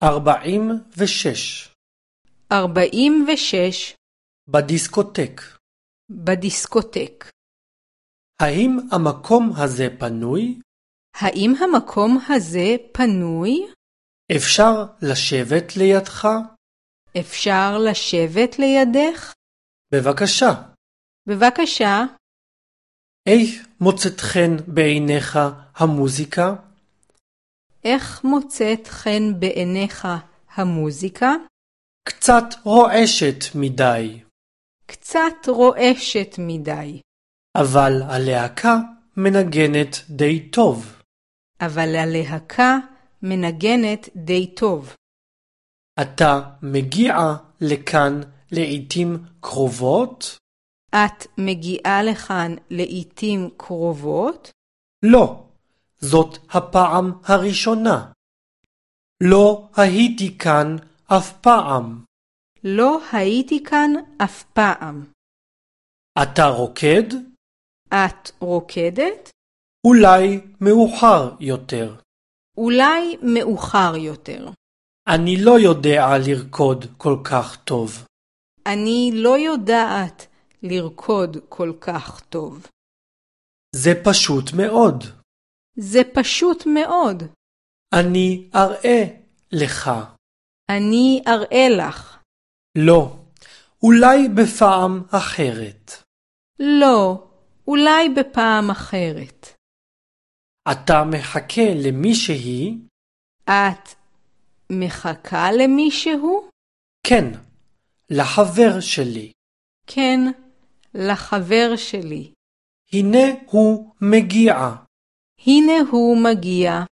46. 46. בדיסקוטק. בדיסקוטק. האם המקום הזה פנוי? האם המקום הזה פנוי? אפשר לשבת לידך? אפשר לשבת לידך? בבקשה. בבקשה. איך מוצאת חן בעיניך המוזיקה? איך מוצאת חן בעיניך המוזיקה? קצת רועשת מדי. קצת רועשת מדי. אבל הלהקה מנגנת די טוב. אבל הלהקה מנגנת די טוב. אתה מגיע לכאן לעתים קרובות? את מגיעה לכאן לעתים קרובות? לא, זאת הפעם הראשונה. לא הייתי כאן אף פעם. לא הייתי כאן אף פעם. אתה רוקד? את רוקדת? אולי מאוחר יותר. אולי מאוחר יותר. אני לא יודע לרקוד כל כך טוב. אני לא יודעת לרקוד כל כך טוב. זה פשוט מאוד. זה פשוט מאוד. אני אראה לך. אני אראה לך. לא, אולי בפעם אחרת. לא, אולי בפעם אחרת. אתה מחכה למישהי? את מחכה למישהו? כן, לחבר שלי. כן, לחבר שלי. הנה הוא מגיע. הנה הוא מגיע.